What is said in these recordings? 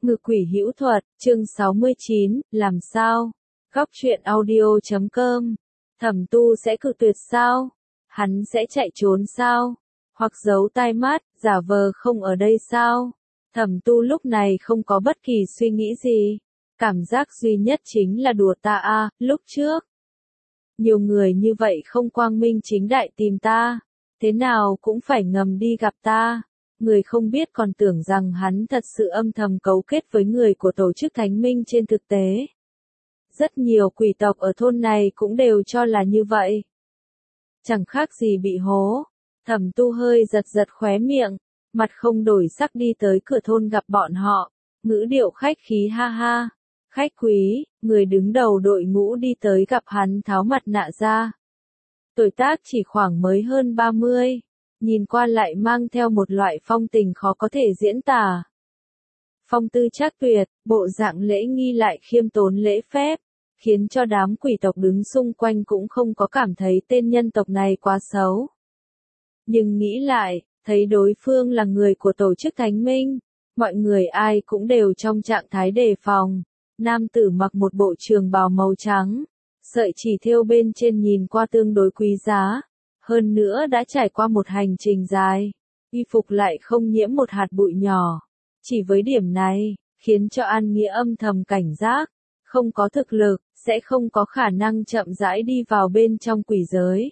Ngự quỷ hữu thuật, chương 69, làm sao? Góc truyện audio.com. Thẩm Tu sẽ cự tuyệt sao? Hắn sẽ chạy trốn sao? Hoặc giấu tai mắt, giả vờ không ở đây sao? Thẩm Tu lúc này không có bất kỳ suy nghĩ gì. Cảm giác duy nhất chính là đùa ta a, lúc trước. Nhiều người như vậy không quang minh chính đại tìm ta. Thế nào cũng phải ngầm đi gặp ta. Người không biết còn tưởng rằng hắn thật sự âm thầm cấu kết với người của tổ chức Thánh Minh trên thực tế. Rất nhiều quỷ tộc ở thôn này cũng đều cho là như vậy. Chẳng khác gì bị hố. Thẩm Tu hơi giật giật khóe miệng, mặt không đổi sắc đi tới cửa thôn gặp bọn họ, ngữ điệu khách khí ha ha. Khách quý, người đứng đầu đội ngũ đi tới gặp hắn tháo mặt nạ ra. Tuổi tác chỉ khoảng mới hơn 30. Nhìn qua lại mang theo một loại phong tình khó có thể diễn tả. Phong tư trác tuyệt, bộ dạng lễ nghi lại khiêm tốn lễ phép, khiến cho đám quỷ tộc đứng xung quanh cũng không có cảm thấy tên nhân tộc này quá xấu. Nhưng nghĩ lại, thấy đối phương là người của tổ chức Thánh Minh, mọi người ai cũng đều trong trạng thái đề phòng. Nam tử mặc một bộ trường bào màu trắng, sợi chỉ thêu bên trên nhìn qua tương đối quý giá. Hơn nữa đã trải qua một hành trình dài, y phục lại không nhiễm một hạt bụi nhỏ. Chỉ với điểm này, khiến cho An Nghĩa âm thầm cảnh giác, không có thực lực, sẽ không có khả năng chậm rãi đi vào bên trong quỷ giới.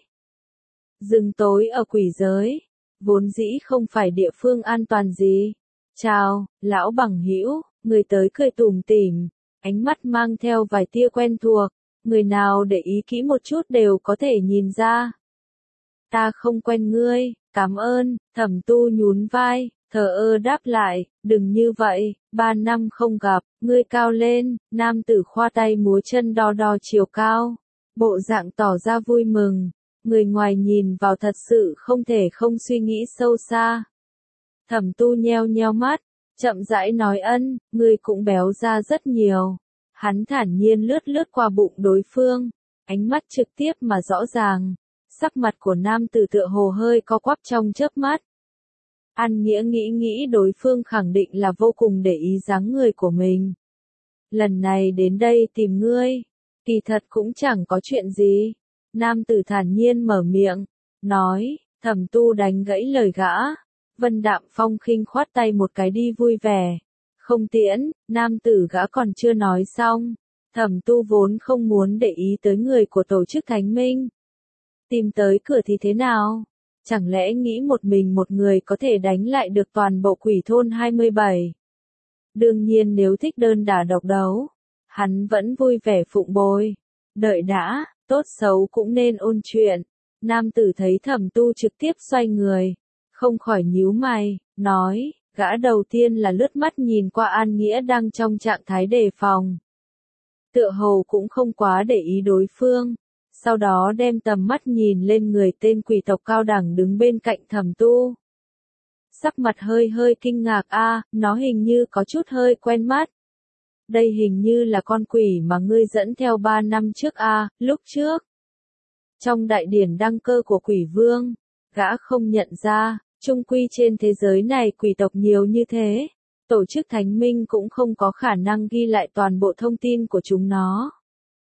Rừng tối ở quỷ giới, vốn dĩ không phải địa phương an toàn gì. Chào, lão bằng hữu, người tới cười tủm tỉm, ánh mắt mang theo vài tia quen thuộc, người nào để ý kỹ một chút đều có thể nhìn ra. Ta không quen ngươi, cảm ơn, Thẩm Tu nhún vai, thờ ơ đáp lại, đừng như vậy, 3 năm không gặp, ngươi cao lên, nam tử khoa tay múa chân đo đo chiều cao, bộ dạng tỏ ra vui mừng, người ngoài nhìn vào thật sự không thể không suy nghĩ sâu xa. Thẩm Tu nheo nheo mắt, chậm rãi nói ân, ngươi cũng béo ra rất nhiều. Hắn thản nhiên lướt lướt qua bụng đối phương, ánh mắt trực tiếp mà rõ ràng. Sắc mặt của nam tử tựa hồ hơi co quắp trong chớp mắt. An Nghĩa nghĩ đối phương khẳng định là vô cùng để ý dáng người của mình. Lần này đến đây tìm ngươi, kỳ thật cũng chẳng có chuyện gì. Nam tử thản nhiên mở miệng, nói, Thẩm Tu đánh gãy lời gã. Vân Đạm Phong khinh khoát tay một cái đi vui vẻ. Không tiễn, nam tử gã còn chưa nói xong. Thẩm Tu vốn không muốn để ý tới người của tổ chức Thánh Minh. Tìm tới cửa thì thế nào? Chẳng lẽ nghĩ một mình một người có thể đánh lại được toàn bộ quỷ thôn 27? Đương nhiên nếu thích đơn đả độc đấu, hắn vẫn vui vẻ phụng bồi. Đợi đã, tốt xấu cũng nên ôn chuyện. Nam tử thấy Thẩm Tu trực tiếp xoay người, không khỏi nhíu mày, nói, gã đầu tiên là lướt mắt nhìn qua An Nghĩa đang trong trạng thái đề phòng. Tựa hồ cũng không quá để ý đối phương. Sau đó đem tầm mắt nhìn lên người tên quỷ tộc cao đẳng đứng bên cạnh Thẩm Tu. Sắc mặt hơi kinh ngạc nó hình như có chút hơi quen mắt. Đây hình như là con quỷ mà ngươi dẫn theo 3 năm trước lúc trước. Trong đại điển đăng cơ của quỷ vương, gã không nhận ra, chung quy trên thế giới này quỷ tộc nhiều như thế. Tổ chức Thánh Minh cũng không có khả năng ghi lại toàn bộ thông tin của chúng nó.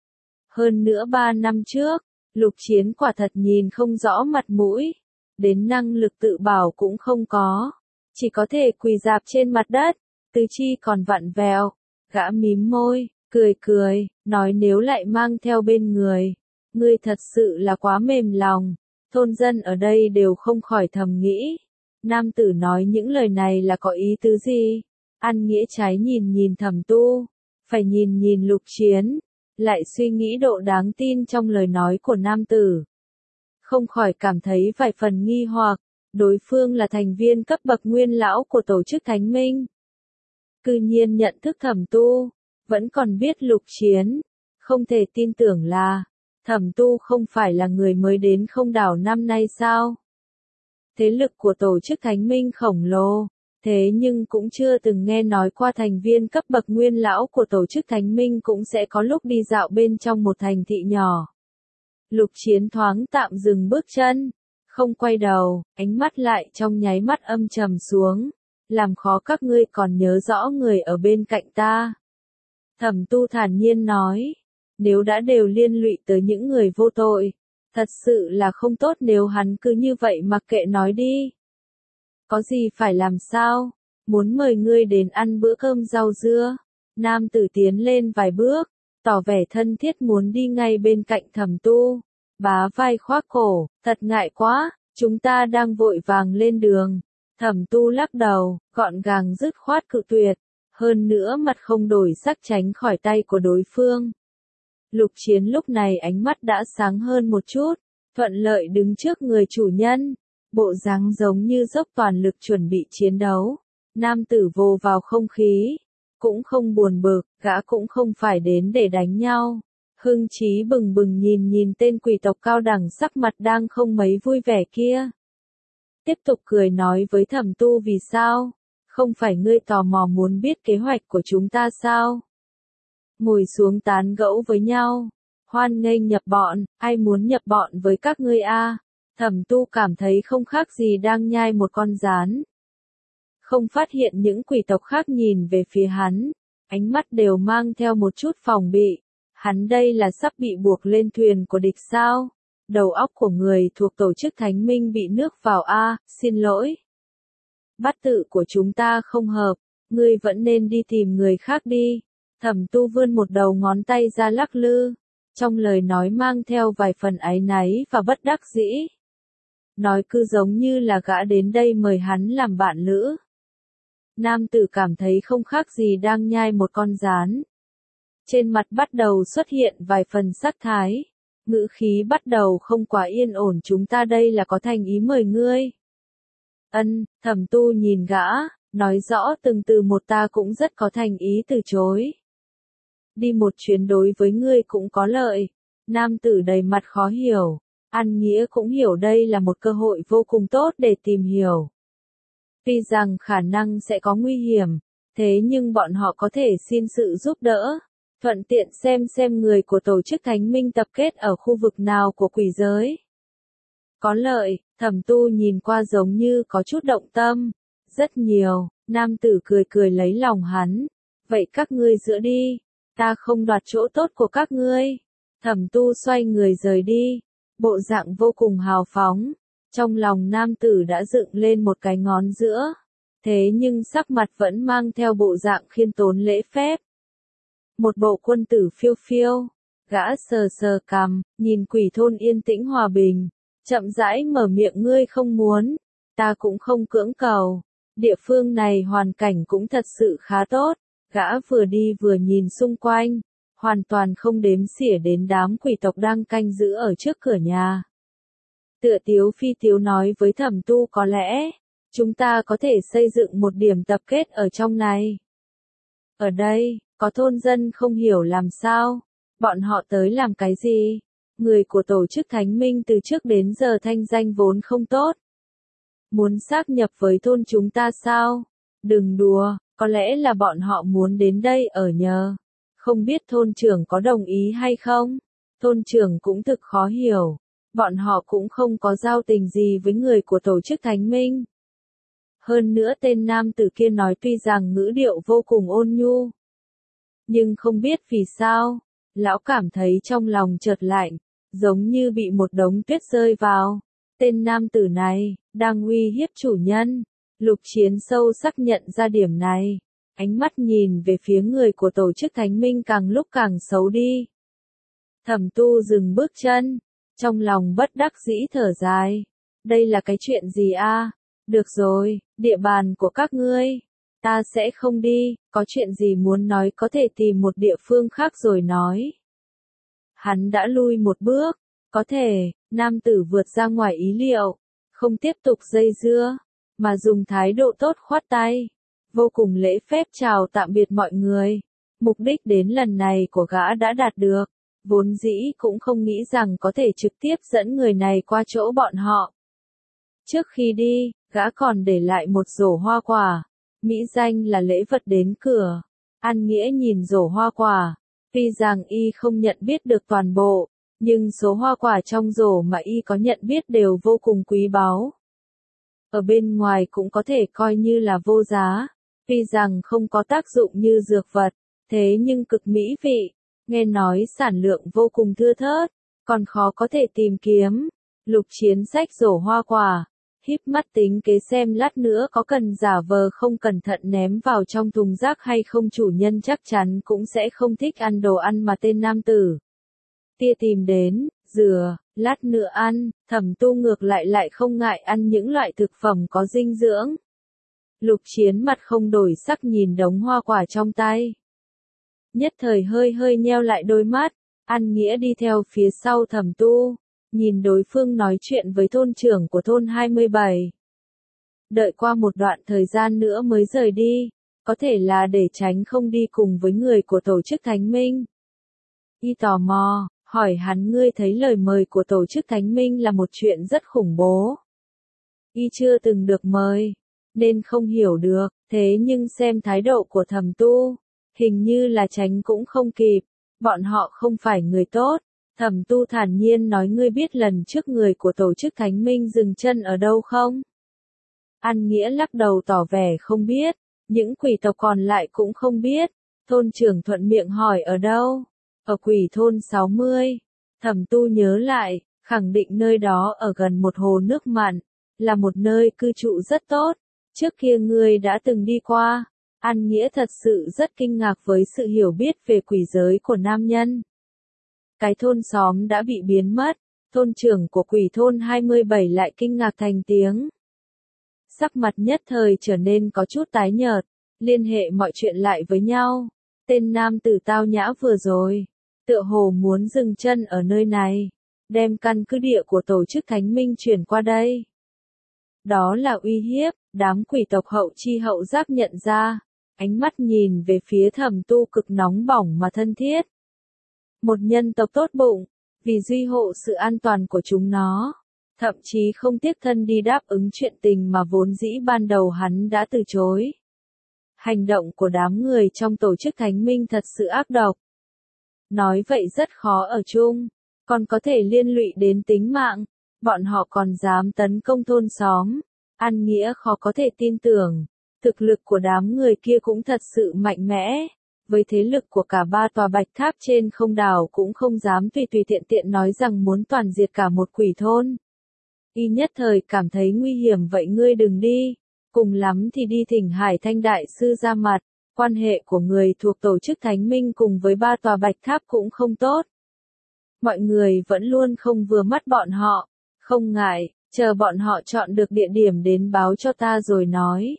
Hơn nữa 3 năm trước, Lục Chiến quả thật nhìn không rõ mặt mũi, đến năng lực tự bảo cũng không có, chỉ có thể quỳ rạp trên mặt đất, tứ chi còn vặn vẹo. Gã mím môi, cười, nói nếu lại mang theo bên người, ngươi thật sự là quá mềm lòng. Thôn dân ở đây đều không khỏi thầm nghĩ, nam tử nói những lời này là có ý tứ gì? An Nghĩa trái nhìn Thẩm Tu, phải nhìn Lục Chiến. Lại suy nghĩ độ đáng tin trong lời nói của nam tử. Không khỏi cảm thấy vài phần nghi hoặc, đối phương là thành viên cấp bậc nguyên lão của tổ chức Thánh Minh. Cư nhiên nhận thức Thẩm Tu, vẫn còn biết Lục Chiến, không thể tin tưởng là, Thẩm Tu không phải là người mới đến không đảo năm nay sao? Thế lực của tổ chức Thánh Minh khổng lồ. Thế nhưng cũng chưa từng nghe nói qua thành viên cấp bậc nguyên lão của tổ chức Thánh Minh cũng sẽ có lúc đi dạo bên trong một thành thị nhỏ. Lục Chiến thoáng tạm dừng bước chân, không quay đầu, ánh mắt lại trong nháy mắt âm trầm xuống. làm khó các ngươi còn nhớ rõ người ở bên cạnh ta. Thẩm Tu thản nhiên nói, nếu đã đều liên lụy tới những người vô tội, thật sự là không tốt nếu hắn cứ như vậy mặc kệ nói đi. Có gì phải làm sao, muốn mời ngươi đến ăn bữa cơm rau dưa. Nam tử tiến lên vài bước, tỏ vẻ thân thiết muốn đi ngay bên cạnh Thẩm Tu. Bá vai khoác cổ, thật ngại quá, chúng ta đang vội vàng lên đường. Thẩm Tu lắc đầu, gọn gàng dứt khoát cự tuyệt, hơn nữa mặt không đổi sắc tránh khỏi tay của đối phương. Lục Chiến lúc này ánh mắt đã sáng hơn một chút, thuận lợi đứng trước người chủ nhân, bộ dáng giống như dốc toàn lực chuẩn bị chiến đấu. Nam tử vồ vào không khí, cũng không buồn bực, gã cũng không phải đến để đánh nhau. Hưng trí bừng bừng nhìn tên quỷ tộc cao đẳng sắc mặt đang không mấy vui vẻ kia. Tiếp tục cười nói với Thẩm Tu vì sao? Không phải ngươi tò mò muốn biết kế hoạch của chúng ta sao? Ngồi xuống tán gẫu với nhau. Hoan nghênh nhập bọn, ai muốn nhập bọn với các ngươi a? Thẩm Tu cảm thấy không khác gì đang nhai một con gián. Không phát hiện những quỷ tộc khác nhìn về phía hắn, ánh mắt đều mang theo một chút phòng bị. Hắn đây là sắp bị buộc lên thuyền của địch sao? Đầu óc của người thuộc tổ chức thánh minh bị nước vào a, xin lỗi. Bát tự của chúng ta không hợp, ngươi vẫn nên đi tìm người khác đi. Thẩm Tu vươn một đầu ngón tay ra lắc lư, trong lời nói mang theo vài phần áy náy và bất đắc dĩ. Nói cứ giống như là gã đến đây mời hắn làm bạn lữ. Nam tử cảm thấy không khác gì đang nhai một con gián. Trên mặt bắt đầu xuất hiện vài phần sắc thái, ngữ khí bắt đầu không quá yên ổn, chúng ta đây là có thành ý mời ngươi. Thẩm Tu nhìn gã, nói rõ từng từ một, ta cũng rất có thành ý từ chối. Đi một chuyến đối với ngươi cũng có lợi. Nam tử đầy mặt khó hiểu, An Nghĩa cũng hiểu đây là một cơ hội vô cùng tốt để tìm hiểu. Tuy rằng khả năng sẽ có nguy hiểm, thế nhưng bọn họ có thể xin sự giúp đỡ, thuận tiện xem người của tổ chức thánh minh tập kết ở khu vực nào của quỷ giới. Có lợi, Thẩm Tu nhìn qua giống như có chút động tâm. Rất nhiều, nam tử cười lấy lòng hắn. Vậy các ngươi giữa đi, ta không đoạt chỗ tốt của các ngươi. Thẩm Tu xoay người rời đi, bộ dạng vô cùng hào phóng. Trong lòng nam tử đã dựng lên một cái ngón giữa, thế nhưng sắc mặt vẫn mang theo bộ dạng khiêm tốn lễ phép. Một bộ quân tử phiêu phiêu, gã sờ cằm, nhìn quỷ thôn yên tĩnh hòa bình, chậm rãi mở miệng, ngươi không muốn, ta cũng không cưỡng cầu. Địa phương này hoàn cảnh cũng thật sự khá tốt, gã vừa đi vừa nhìn xung quanh, hoàn toàn không đếm xỉa đến đám quỷ tộc đang canh giữ ở trước cửa nhà. Tựa tiếu phi tiếu nói với Thẩm Tu, có lẽ, chúng ta có thể xây dựng một điểm tập kết ở trong này. Ở đây, có thôn dân không hiểu làm sao, bọn họ tới làm cái gì? Người của tổ chức thánh minh từ trước đến giờ thanh danh vốn không tốt. Muốn xác nhập với thôn chúng ta sao? Đừng đùa, có lẽ là bọn họ muốn đến đây ở nhờ. Không biết thôn trưởng có đồng ý hay không? Thôn trưởng cũng thực khó hiểu. Bọn họ cũng không có giao tình gì với người của tổ chức thánh minh. Hơn nữa tên nam tử kia nói tuy rằng ngữ điệu vô cùng ôn nhu, nhưng không biết vì sao, lão cảm thấy trong lòng chợt lạnh, giống như bị một đống tuyết rơi vào. Tên nam tử này, đang uy hiếp chủ nhân. Lục Chiến sâu sắc nhận ra điểm này. Ánh mắt nhìn về phía người của tổ chức thánh minh càng lúc càng xấu đi. Thẩm Tu dừng bước chân, trong lòng bất đắc dĩ thở dài. Đây là cái chuyện gì a? Được rồi, địa bàn của các ngươi. Ta sẽ không đi, có chuyện gì muốn nói có thể tìm một địa phương khác rồi nói. Hắn đã lui một bước, có thể, nam tử vượt ra ngoài ý liệu, không tiếp tục dây dưa, mà dùng thái độ tốt khoát tay, vô cùng lễ phép chào tạm biệt mọi người. Mục đích đến lần này của gã đã đạt được, vốn dĩ cũng không nghĩ rằng có thể trực tiếp dẫn người này qua chỗ bọn họ. Trước khi đi, gã còn để lại một rổ hoa quả, mỹ danh là lễ vật đến cửa. An Nghĩa nhìn rổ hoa quả, tuy rằng y không nhận biết được toàn bộ, nhưng số hoa quả trong rổ mà y có nhận biết đều vô cùng quý báu. ở bên ngoài cũng có thể coi như là vô giá, tuy rằng không có tác dụng như dược vật, thế nhưng cực mỹ vị, nghe nói sản lượng vô cùng thưa thớt, còn khó có thể tìm kiếm. Lục Chiến xách rổ hoa quả, híp mắt tính kế xem lát nữa có cần giả vờ không cẩn thận ném vào trong thùng rác hay không, chủ nhân chắc chắn cũng sẽ không thích ăn đồ ăn mà tên nam tử tia tìm đến, dừa, lát nữa ăn. Thẩm Tu ngược lại không ngại ăn những loại thực phẩm có dinh dưỡng. Lục Chiến mặt không đổi sắc nhìn đống hoa quả trong tay. Nhất thời hơi nheo lại đôi mắt, An Nghĩa đi theo phía sau Thẩm Tu, nhìn đối phương nói chuyện với thôn trưởng của thôn 27. Đợi qua một đoạn thời gian nữa mới rời đi, có thể là để tránh không đi cùng với người của tổ chức Thánh Minh. Y tò mò, hỏi hắn, ngươi thấy lời mời của tổ chức Thánh Minh là một chuyện rất khủng bố. Y chưa từng được mời, nên không hiểu được, thế nhưng xem thái độ của Thẩm Tu, hình như là tránh cũng không kịp, bọn họ không phải người tốt. Thẩm Tu thản nhiên nói, ngươi biết lần trước người của tổ chức Thánh Minh dừng chân ở đâu không? An Nghĩa lắc đầu tỏ vẻ không biết, những quỷ tộc còn lại cũng không biết. Thôn trưởng thuận miệng hỏi ở đâu? Ở quỷ thôn 60. Thẩm Tu nhớ lại, khẳng định nơi đó ở gần một hồ nước mặn, là một nơi cư trụ rất tốt. Trước kia ngươi đã từng đi qua. An Nghĩa thật sự rất kinh ngạc với sự hiểu biết về quỷ giới của nam nhân. Cái thôn xóm đã bị biến mất, thôn trưởng của quỷ thôn 27 lại kinh ngạc thành tiếng. Sắc mặt nhất thời trở nên có chút tái nhợt, liên hệ mọi chuyện lại với nhau. Tên nam tử tao nhã vừa rồi, tựa hồ muốn dừng chân ở nơi này, đem căn cứ địa của tổ chức Thánh Minh chuyển qua đây. Đó là uy hiếp, đám quỷ tộc hậu chi hậu giác nhận ra, ánh mắt nhìn về phía Thẩm Tu cực nóng bỏng mà thân thiết. Một nhân tộc tốt bụng, vì duy hộ sự an toàn của chúng nó, thậm chí không tiếc thân đi đáp ứng chuyện tình mà vốn dĩ ban đầu hắn đã từ chối. Hành động của đám người trong tổ chức Thánh Minh thật sự ác độc. Nói vậy rất khó ở chung, còn có thể liên lụy đến tính mạng, bọn họ còn dám tấn công thôn xóm. An Nghĩa khó có thể tin tưởng, thực lực của đám người kia cũng thật sự mạnh mẽ. Với thế lực của cả ba tòa bạch tháp trên không đảo cũng không dám tùy tiện tiện nói rằng muốn toàn diệt cả một quỷ thôn. Y nhất thời cảm thấy nguy hiểm, vậy ngươi đừng đi, cùng lắm thì đi thỉnh Hải Thanh Đại Sư ra mặt, quan hệ của người thuộc tổ chức Thánh Minh cùng với ba tòa bạch tháp cũng không tốt. Mọi người vẫn luôn không vừa mắt bọn họ, không ngại, chờ bọn họ chọn được địa điểm đến báo cho ta rồi nói.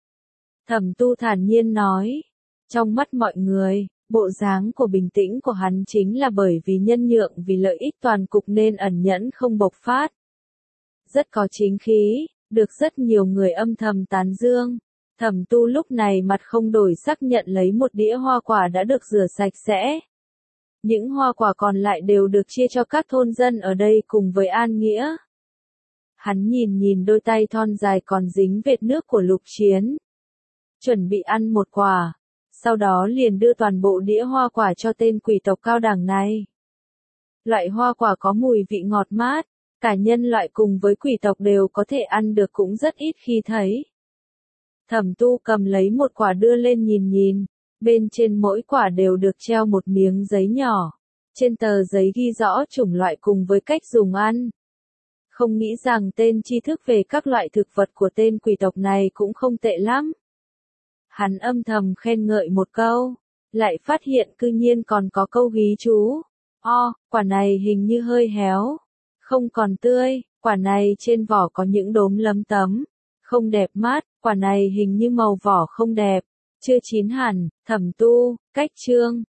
Thẩm Tu thản nhiên nói. Trong mắt mọi người, bộ dáng của bình tĩnh của hắn chính là bởi vì nhân nhượng vì lợi ích toàn cục nên ẩn nhẫn không bộc phát. Rất có chính khí, được rất nhiều người âm thầm tán dương. Thẩm Tu lúc này mặt không đổi sắc nhận lấy một đĩa hoa quả đã được rửa sạch sẽ. Những hoa quả còn lại đều được chia cho các thôn dân ở đây cùng với An Nghĩa. Hắn nhìn đôi tay thon dài còn dính vệt nước của Lục Chiến. Chuẩn bị ăn một quả. Sau đó liền đưa toàn bộ đĩa hoa quả cho tên quỷ tộc cao đẳng này. Loại hoa quả có mùi vị ngọt mát, cả nhân loại cùng với quỷ tộc đều có thể ăn được cũng rất ít khi thấy. Thẩm Tu cầm lấy một quả đưa lên nhìn, bên trên mỗi quả đều được treo một miếng giấy nhỏ. Trên tờ giấy ghi rõ chủng loại cùng với cách dùng ăn. Không nghĩ rằng tên tri thức về các loại thực vật của tên quỷ tộc này cũng không tệ lắm. Hắn âm thầm khen ngợi một câu, lại phát hiện cư nhiên còn có câu ghi chú. Quả này hình như hơi héo, không còn tươi, quả này trên vỏ có những đốm lấm tấm, không đẹp mắt, quả này hình như màu vỏ không đẹp, chưa chín hẳn. Thẩm Tu, cách chương.